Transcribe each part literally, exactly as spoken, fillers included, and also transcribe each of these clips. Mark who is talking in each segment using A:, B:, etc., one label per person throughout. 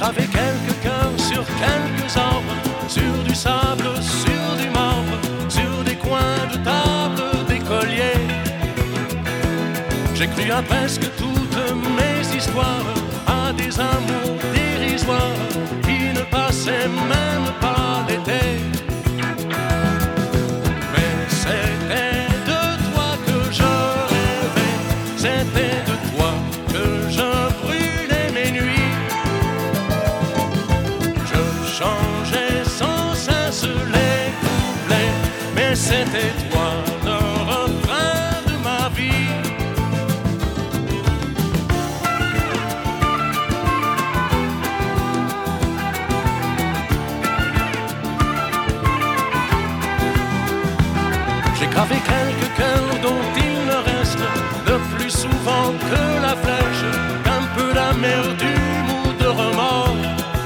A: gravé quelques cœurs sur quelques arbres, sur du sable, sur du marbre, sur des coins de table d'écoliers. J'ai cru à presque toutes mes histoires, à des amours dérisoires qui ne passaient même pas l'été. Mais c'était de toi que je rêvais, c'était de toi que je brûlais mes nuits. Je changeais sans cesse les couplets, mais c'était toi le refrain de ma vie. J'ai gravé quelques cœurs dont il ne reste le plus souvent que la flèche, un peu d'amertume ou de remords.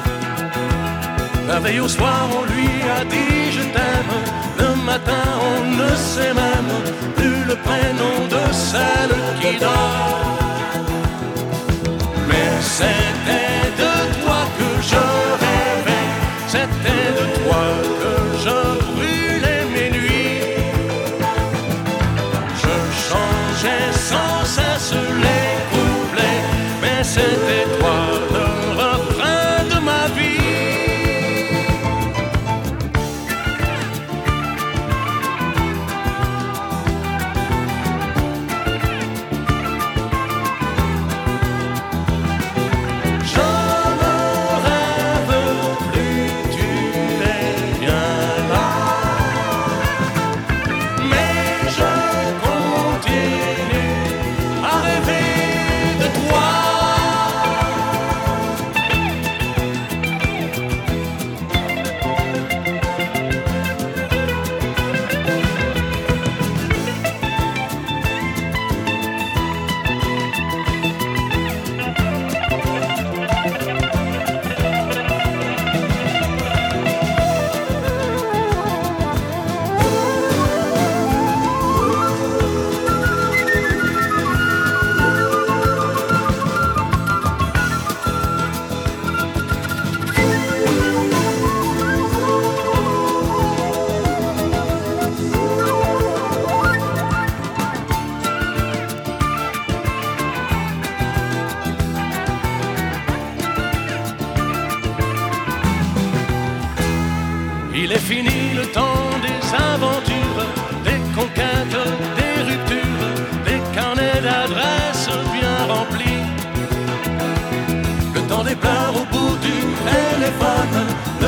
A: La veille au soir on lui a dit je t'aime, le matin on ne sait même plus le prénom de celle qui dort. Mais c'était de toi que je rêvais, c'était de toi que je brûlais mes nuits. Je changeais sans cesse les couplets, mais c'était toi le refrain de ma vie. Il est fini le temps des aventures, des conquêtes, des ruptures, des carnets d'adresses bien remplis. Le temps des pleurs au bout du téléphone,